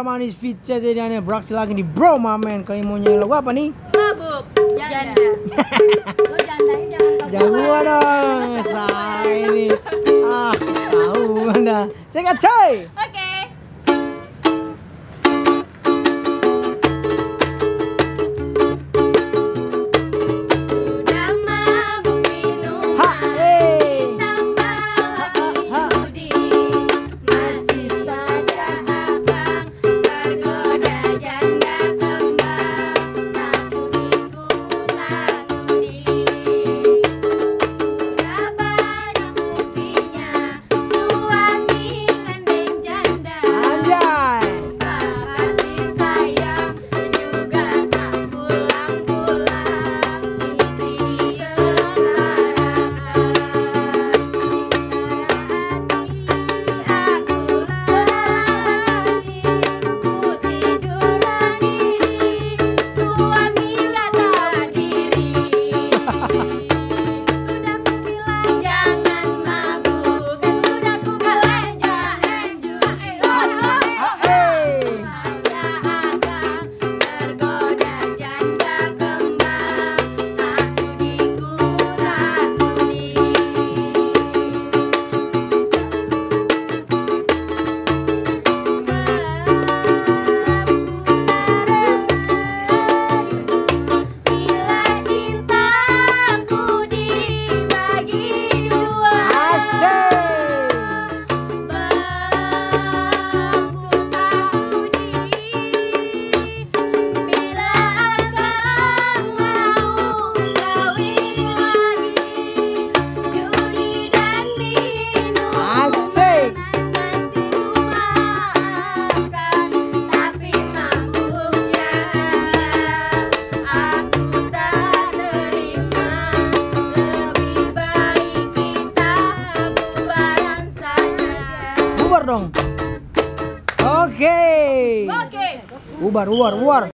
manis Vice jadinya beraksi lagi di Bro Mamen. Kali mau nyanyi lagu apa nih? Mabuk janda. Lo jandanya jangan Jangan gua dong. Saya ini. Tahu Anda. Saya coy. Oke. Sudah mabuk minuman, tambah lagi judi, masih saja abang tergoda janda kembang, tak sudiku tak sudi. Sudah banyak buktinya suami gandeng janda, Anjay. kasih sayang juga tak pulang-pulang, istri disengsarakan. Aku lelaki, ku tidur sendiri, suami gak tahu diri. Sudah ku bilang jangan mabuk, sudah ku belanja enjuk, saja abang tergoda janda kembang, tak sudiku tak sudi. Bila cintaku dibagi dua, Asik. Bangku tak sudi. Bila akang mau kawin lagi, judi dan minum Asik. masih ku maafkan, tapi mabuk janda aku tak terima. Lebih baik kita bubaran saja. Bubar dong. Oke. Oke. Bubar.